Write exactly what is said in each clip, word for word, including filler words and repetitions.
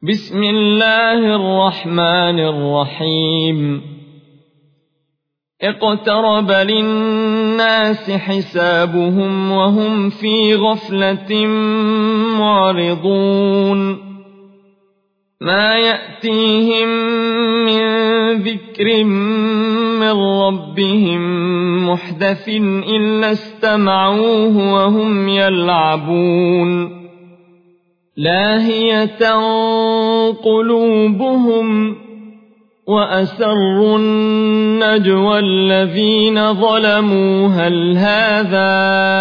بسم الله الرحمن الرحيم اقترب للناس حسابهم وهم في غفلة معرضون ما يأتيهم من ذكر من ربهم محدث إلا استمعوه وهم يلعبون لاهية قلوبهم وأسروا النجوى الذين ظلموا هل هذا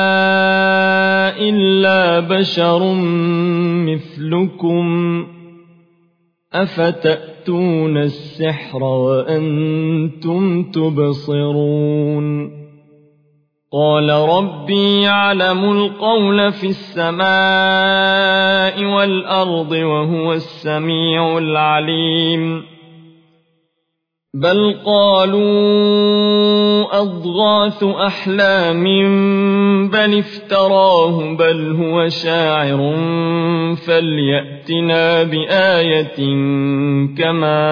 إلا بشر مثلكم أفتأتون السحر وأنتم تبصرون قال ربي يعلم القول في السماء والأرض وهو السميع العليم بل قالوا أضغاث أحلام بل افتراه بل هو شاعر فليأتنا بآية كما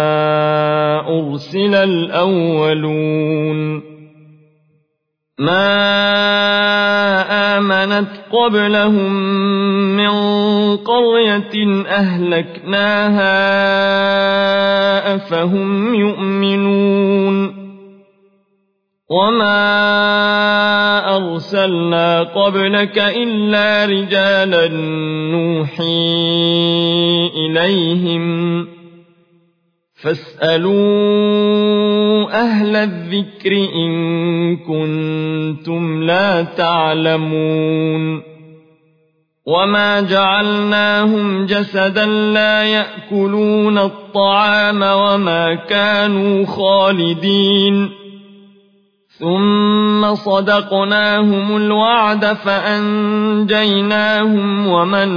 أرسل الأولون ما آمنت قبلهم من قرية أهلكناها أفهم يؤمنون وما أرسلنا قبلك إلا رجالا نوحي إليهم فاسألوا أهل الذكر إن كنتم لا تعلمون وما جعلناهم جسدا لا يأكلون الطعام وما كانوا خالدين ثم صدقناهم الوعد فأنجيناهم ومن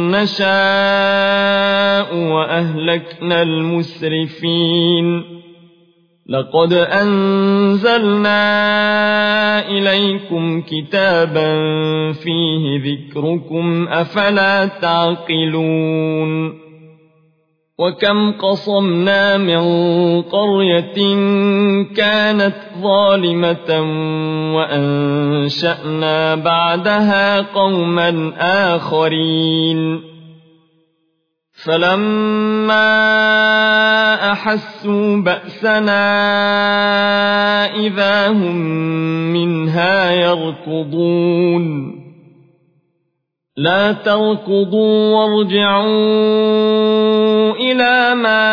نشاء وأهلكنا المسرفين لقد أنزلنا إليكم كتابا فيه ذكركم أفلا تعقلون وكم قصمنا من قرية كانت ظالمة وأنشأنا بعدها قوما آخرين فلما أحسوا بأسنا إذا هم منها يركضون لا تركضوا وارجعوا إلى ما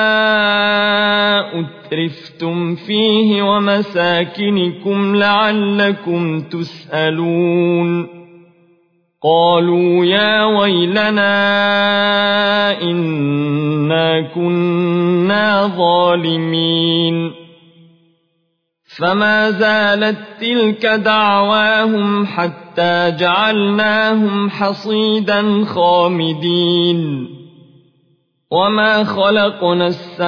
أترفتم فيه ومساكنكم لعلكم تسألون قالوا يا ويلنا إنا كنا ظالمين فما زالت تلك دعواهم حتى جعلناهم حصيدا خامدين وما خلقنا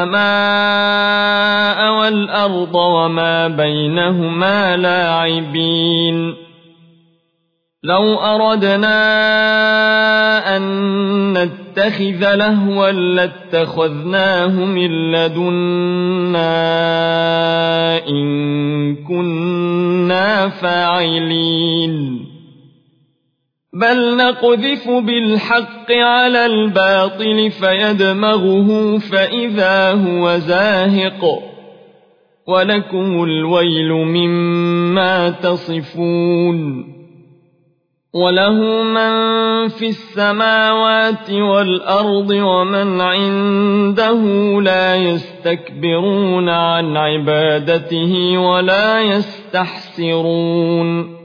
السماء والأرض وما بينهما لاعبين لو أردنا أن نتخذ لهوا لاتخذناه من لدنا إن كنا فاعلين بل نقذف بالحق على الباطل فيدمغه فإذا هو زاهق ولكم الويل مما تصفون وله من في السماوات والأرض ومن عنده لا يستكبرون عن عبادته ولا يستحسرون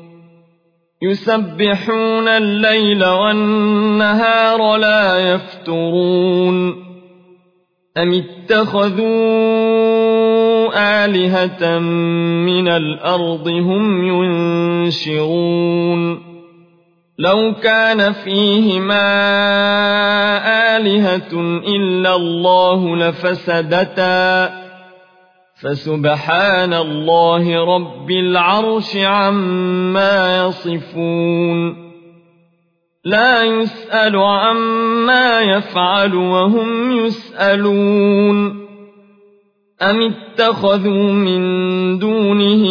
يسبحون الليل والنهار لا يفترون أم اتخذوا آلهة من الأرض هم ينشرون لو كان فيهما آلهة إلا الله لفسدتا فسبحان الله رب العرش عما يصفون لا يسأل عما يفعل وهم يسألون أم اتخذوا من دونه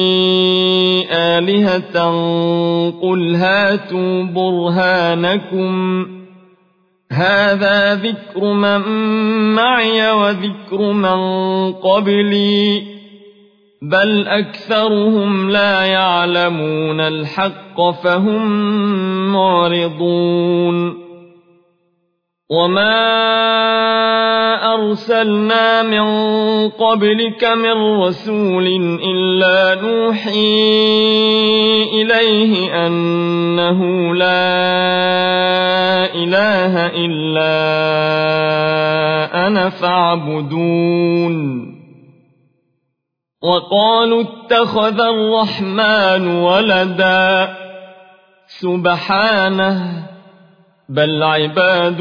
آلهة قل هاتوا برهانكم هذا ذكر من معي وذكر من قبلي بل أكثرهم لا يعلمون الحق فهم معرضون وما أرسلنا من قبلك من رسول إلا نوحي إليه أنه لا إله إلا أنا فاعبدون وقالوا اتخذ الرحمن ولدا سبحانه بل عباد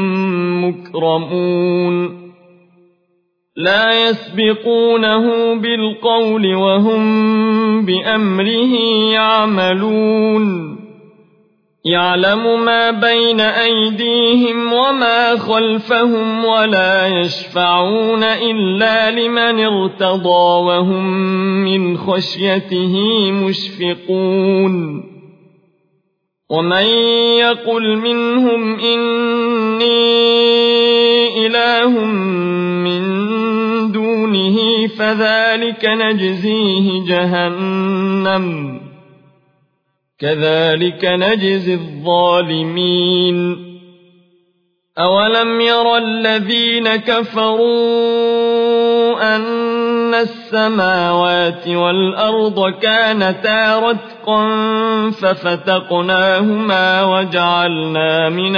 مكرمون لا يسبقونه بالقول وهم بأمره يعملون يعلم ما بين أيديهم وما خلفهم ولا يشفعون إلا لمن ارتضى وهم من خشيته مشفقون ومن يقل منهم إني إله من دونه فذلك نجزيه جهنم كذلك نجزي الظالمين أولم ير الذين كفروا أن السماوات والأرض كانتا رتقا ففتقناهما وجعلنا من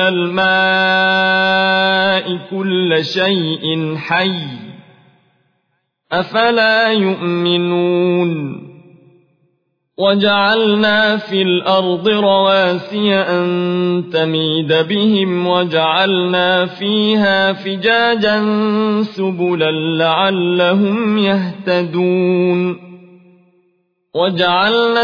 الماء كل شيء حي أفلا يؤمنون وجعلنا في الأرض رواسي أن تميد بهم وجعلنا فيها فجاجا سبلا لعلهم يهتدون وجعلنا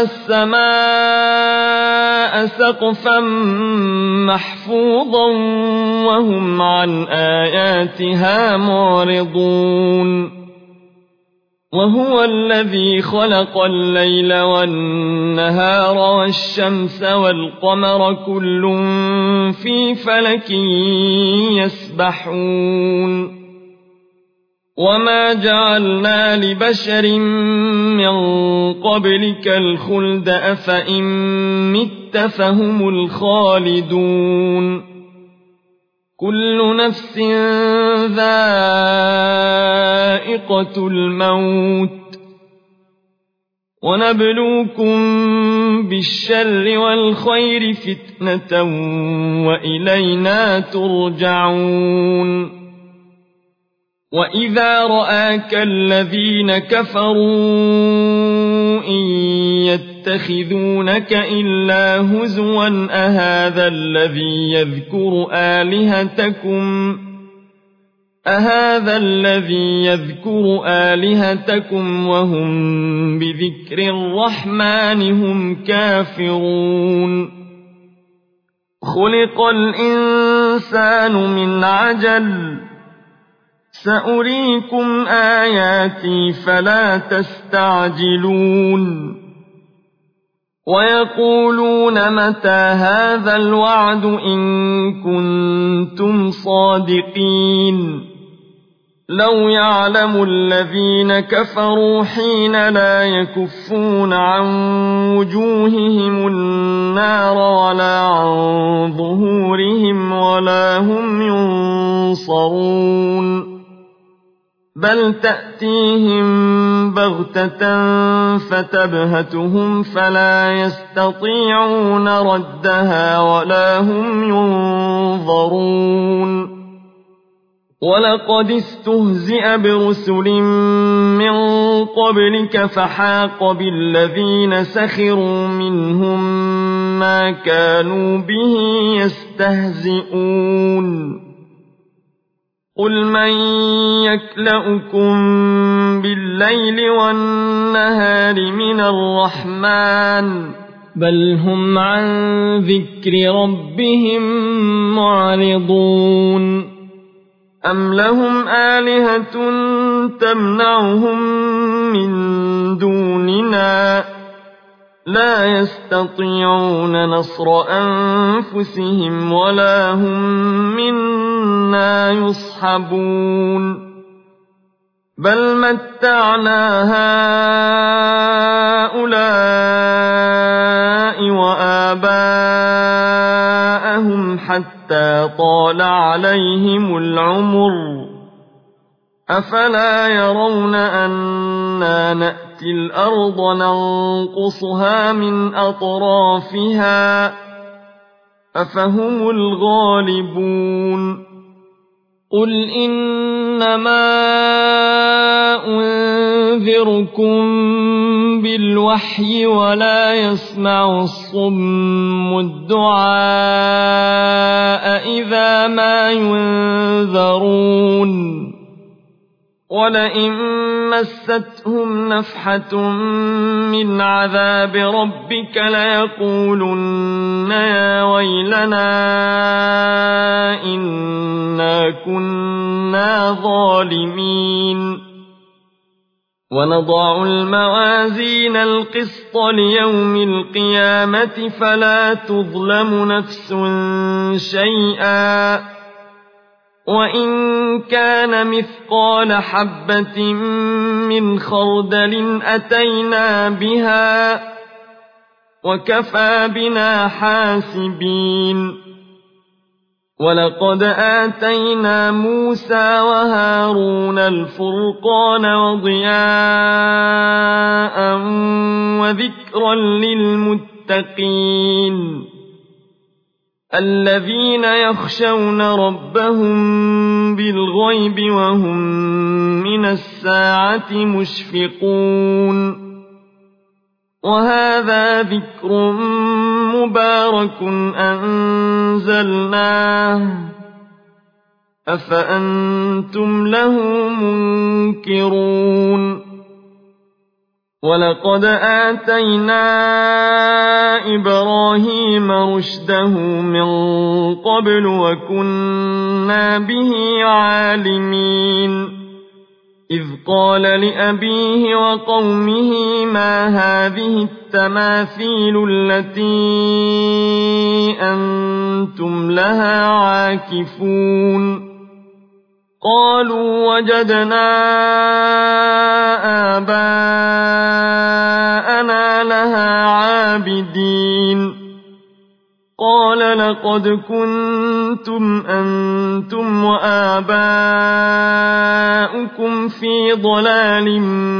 السماء سقفا محفوظا وهم عن آياتها معرضون وهو الذي خلق الليل والنهار والشمس والقمر كل في فلك يسبحون وما جعلنا لبشر من قبلك الخلد أفإن مت فهم الخالدون كل نفس ذائقة الموت ونبلوكم بالشر والخير فتنة وإلينا ترجعون وإذا رآك الذين كفروا إن يتخذونك إلا هزوا أهذا الذي يذكر آلهتكم أهذا الذي يذكر آلهتكم وهم بذكر الرحمن هم كافرون خلق الإنسان من عجل سأريكم آياتي فلا تستعجلون ويقولون متى هذا الوعد إن كنتم صادقين لو يعلم الذين كفروا حين لا يكفون عن وجوههم النار ولا عن ظهورهم ولا هم ينصرون بل تأتيهم بغتة فتبهتهم فلا يستطيعون ردها ولا هم ينظرون ولقد استهزئ برسل من قبلك فحاق بالذين سخروا منهم ما كانوا به يستهزئون قل من يكلؤكم بالليل والنهار من الرحمن بل هم عن ذكر ربهم معرضون أم لهم آلهة تمنعهم من دوننا لا يستطيعون نصر أنفسهم ولا هم منا يصحبون بل متعنا هؤلاء وآباءهم حتى طال عليهم العمر أفلا يرون أنا نأتي الأرض ننقصها من أطرافها أفهم الغالبون قل إنما أنذركم بالوحي ولا يسمع الصم الدعاء إذا ما ينذرون ولئن مستهم نفحة من عذاب ربك ليقولن يا ويلنا إنا كنا ظالمين ونضع الموازين القسط ليوم القيامة فلا تظلم نفس شيئا وإن كان مثقال حبة من خردل أتينا بها وكفى بنا حاسبين ولقد آتينا موسى وهارون الفرقان وضياء وذكرا للمتقين الذين يخشون ربهم بالغيب وهم من الساعة مشفقون وهذا ذكر مبارك أنزلناه أفأنتم له منكرون ولقد آتينا إبراهيم رشده من قبل وكنا به عالمين إذ قال لأبيه وقومه ما هذه التماثيل التي أنتم لها عاكفون قالوا وجدنا آباءنا لها عابدين قال لقد كنتم أنتم وآباؤكم في ضلال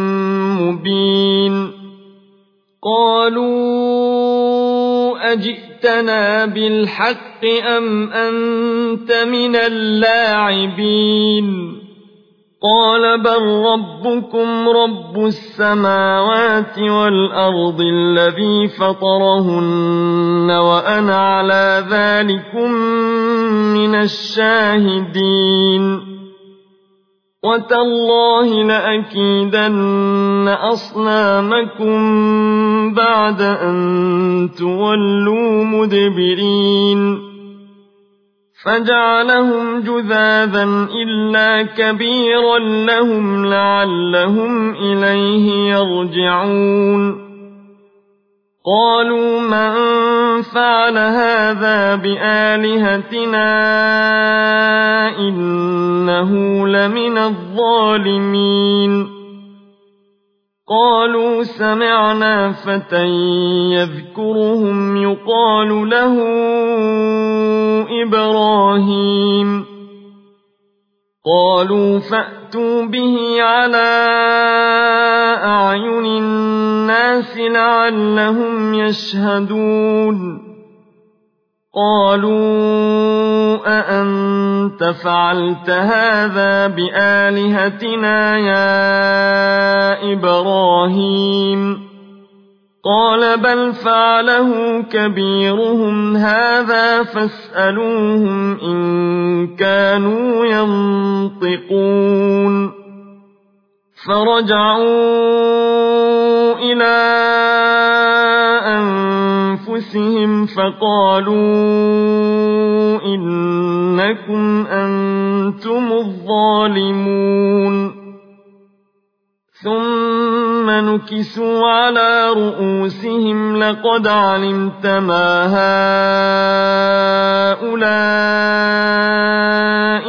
مبين قالوا أجئتنا بالحق أم أنت من اللاعبين قال بل ربكم رب السماوات والأرض الذي فطرهن وأنا على ذلكم من الشاهدين وتالله لأكيدن أصنامكم بعد أن تولوا مدبرين فجعلهم جذاذا إلا كبيرا لهم لعلهم إليه يرجعون قالوا من فعل هذا بآلهتنا إنه لمن الظالمين قالوا سمعنا فتى يذكرهم يقال له إبراهيم قالوا فأتوا به على أعين الناس لعلهم يشهدون قالوا أأنت فعلت هذا بآلهتنا يا إبراهيم قال بل فعله كبيرهم هذا فاسألوهم إن كانوا ينطقون فرجعوا إلى أنفسهم أنفسهم فقالوا إنكم أنتم الظالمون ثم نكسوا على رؤوسهم لقد علمت ما هؤلاء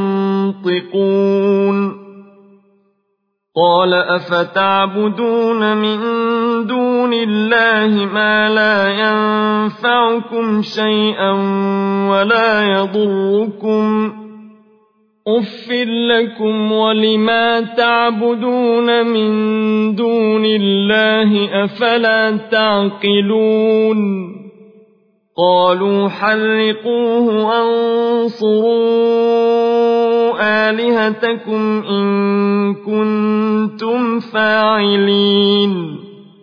ينطقون قال أفتعبدون من دون الله ما لا ينفعكم شيئا ولا يضركم أف لكم ولما تعبدون من دون الله أفلا تعقلون قالوا حرقوه وانصروا آلهتكم إن كنتم فاعلين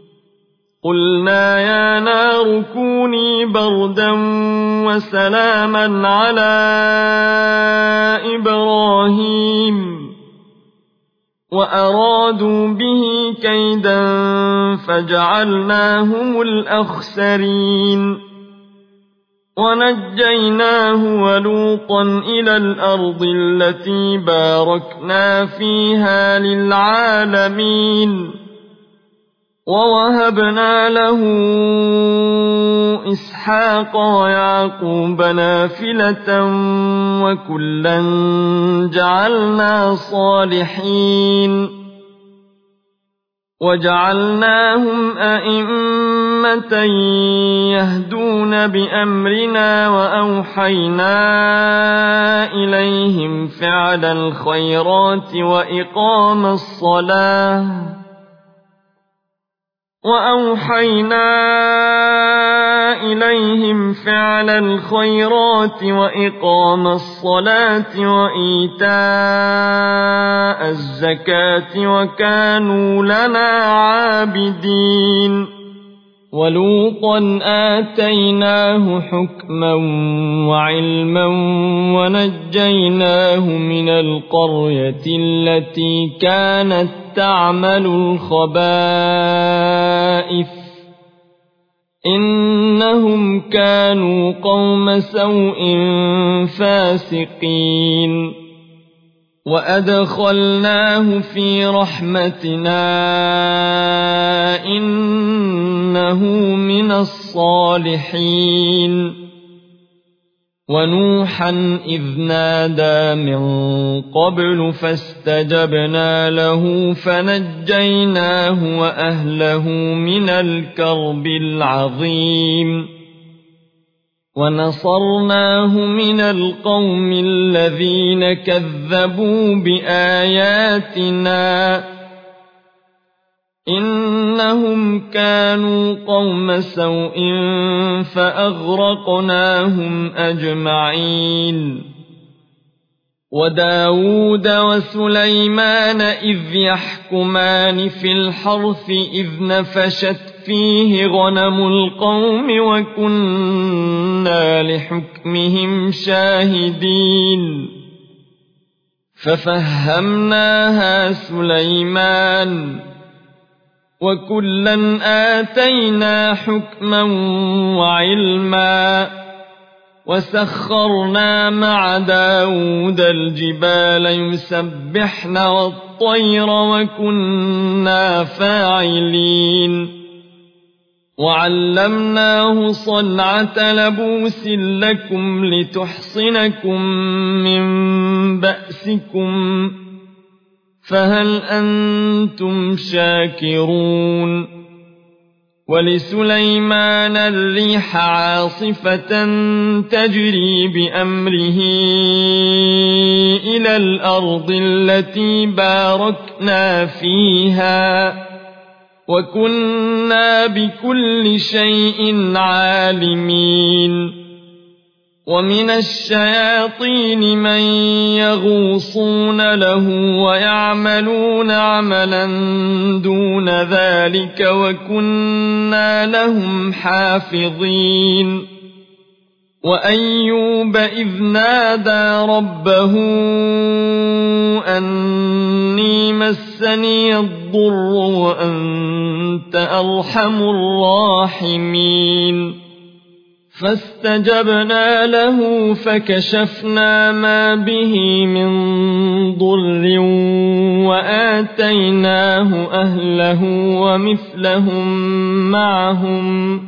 قلنا يا نار كوني بردا وسلاما على إبراهيم وأرادوا به كيدا فجعلناهم الأخسرين ونجيناه ولوطا إلى الأرض التي باركنا فيها للعالمين ووهبنا له إسحاق ويعقوب نافلة وكلا جعلنا صالحين وجعلناهم أئمة يهدون بأمرنا وأوحينا إليهم فعل الخيرات وإقام الصلاة وأوحينا إليهم فعل الخيرات وإقام الصلاة وإيتاء الزكاة وكانوا لنا عابدين ولوطا آتيناه حكما وعلما ونجيناه من القرية التي كانت تعمل الخبائث إنهم كانوا قوم سوء فاسقين وأدخلناه في رحمتنا إنه من الصالحين ونوحا إذ نادى من قبل فاستجبنا له فنجيناه وأهله من الكرب العظيم ونصرناه من القوم الذين كذبوا بآياتنا إنهم كانوا قوم سوء فأغرقناهم أجمعين وداود وسليمان إذ يحكمان في الحرث إذ نفشت فيه غنم القوم وكنا لحكمهم شاهدين ففهمناها سليمان وكلا آتينا حكما وعلما وسخرنا مع داود الجبال يسبحن والطير وكنا فاعلين وعلمناه صنعة لبوس لكم لتحصنكم من بأسكم فهل أنتم شاكرون ولسليمان الريح عاصفة تجري بأمره إلى الأرض التي باركنا فيها وكنا بكل شيء عالمين ومن الشياطين من يغوصون له ويعملون عملا دون ذلك وكنا لهم حافظين وأيوب إذ نادى ربه أني مسني الضر وأنت أرحم الراحمين فاستجبنا له فكشفنا ما به من ضر وآتيناه أهله ومثلهم معهم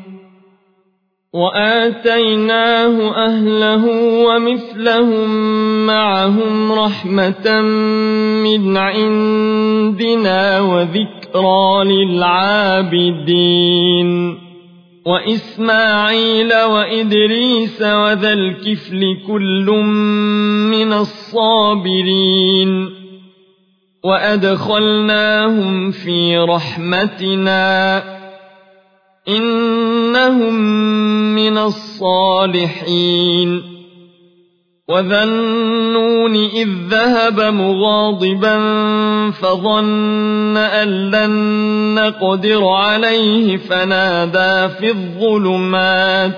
وآتيناه أهله ومثلهم معهم رحمة من عندنا وذكرى للعابدين وإسماعيل وإدريس وذا الكفل كل من الصابرين وأدخلناهم في رحمتنا إنهم من الصالحين وذا النون إذ ذهب مغاضبا فظن أن لن نقدر عليه فنادى في الظلمات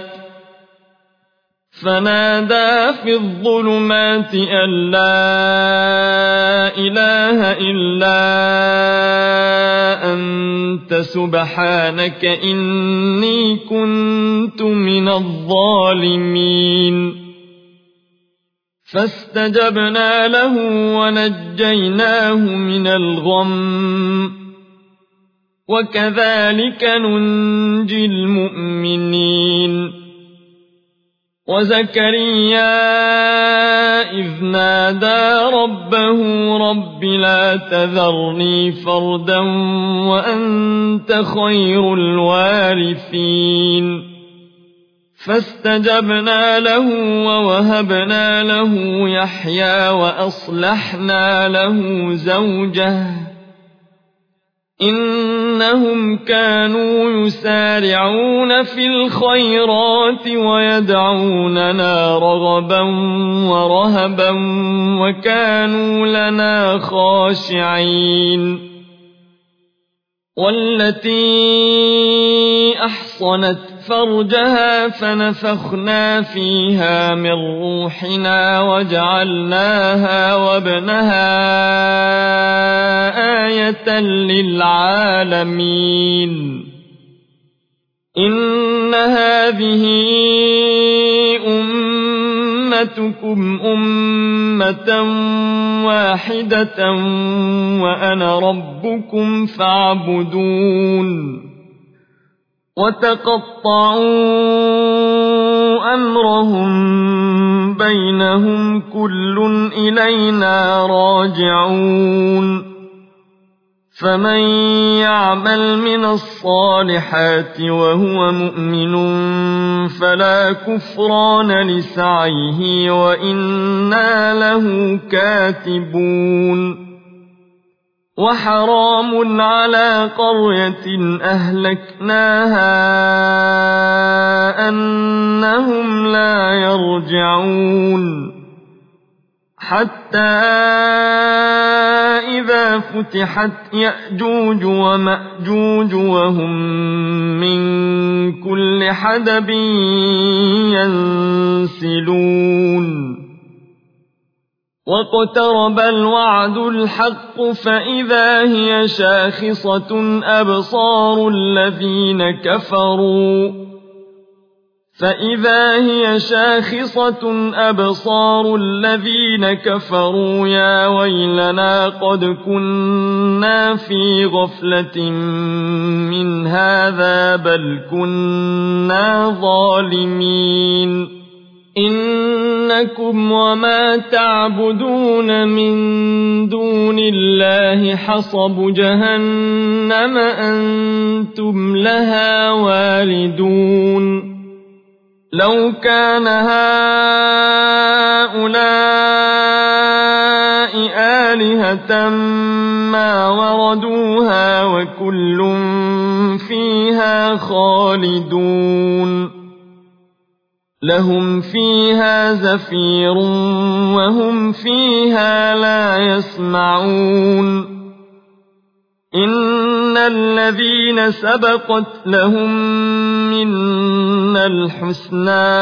فنادى في الظلمات أن لا إله إلا أنت سبحانك إني كنت من الظالمين فاستجبنا له ونجيناه من الغم وكذلك ننجي المؤمنين وزكريا إذ نادى ربه رب لا تذرني فردا وأنت خير الوارثين فاستجبنا له ووهبنا له يحيى وأصلحنا له زوجه إنهم كانوا يسارعون في الخيرات ويدعوننا رغبا ورهبا وكانوا لنا خاشعين والتي أحصنت فرجها فنفخنا فيها من روحنا وجعلناها وابنها آية للعالمين إن هذه أمتكم أمة واحدة وأنا ربكم فاعبدون وتقطعوا أمرهم بينهم كل إلينا راجعون فمن يعمل من الصالحات وهو مؤمن فلا كفران لسعيه وإنا له كاتبون وحرام على قرية أهلكناها أنهم لا يرجعون حتى إذا فتحت يأجوج ومأجوج وهم من كل حدب ينسلون واقترب الوعد الحق فإذا هي شاخصة أبصار الذين كفروا فإذا هي شاخصة أبصار الذين كفروا يا ويلنا قد كنا في غفلة من هذا بل كنا ظالمين إنكم وما تعبدون من دون الله حصب جهنم أنتم لها واردون لو كان هؤلاء آلهة ما وردوها وكل فيها خالدون لهم فيها زفير وهم فيها لا يسمعون إن الذين سبقت لهم منا الحسنى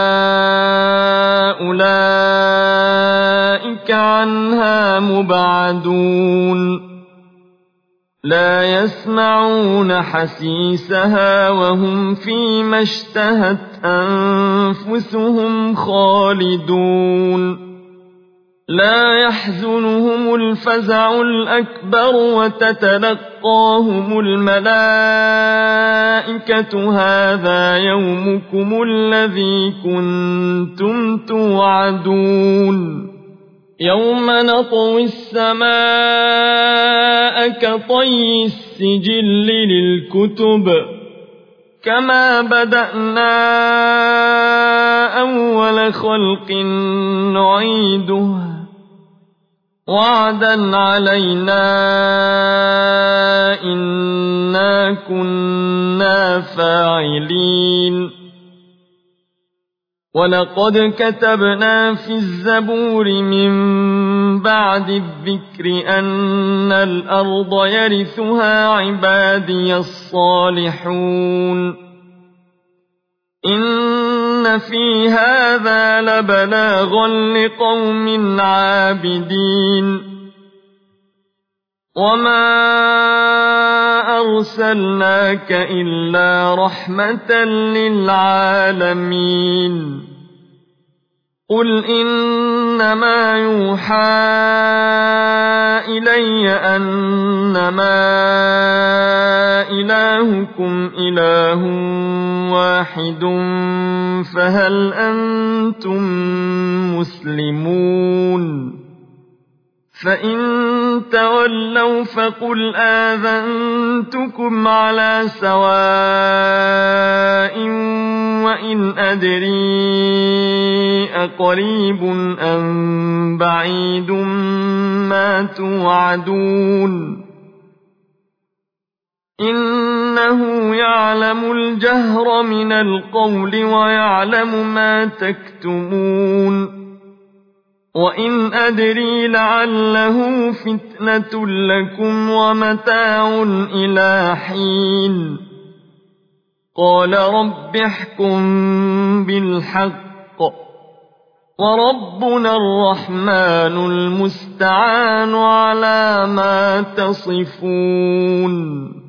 أولئك عنها مبعدون لا يسمعون حسيسها وهم فيما اشتهت أنفسهم خالدون لا يحزنهم الفزع الأكبر وتتلقاهم الملائكة هذا يومكم الذي كنتم توعدون يوم نطوي السماء كطي السجل للكتب كما بدأنا أول خلق نعيده وعدا علينا إنا كنا فاعلين ولقد كتبنا في الزبور من بعد الذكر أن الأرض يرثها عبادي الصالحون إن في هذا لبلاغا لقوم عابدين وما أرسلناك إلا رحمة للعالمين قل إنما يوحى إلي أنما إلهكم إله واحد فهل أنتم مسلمون فإن تولوا فقل آذنتكم على سواء وإن أدري أقريب أم بعيد ما توعدون إنه يعلم الجهر من القول ويعلم ما تكتمون وإن أدري لعله فتنة لكم ومتاع إلى حين قال رب احكم بالحق وربنا الرحمن المستعان على ما تصفون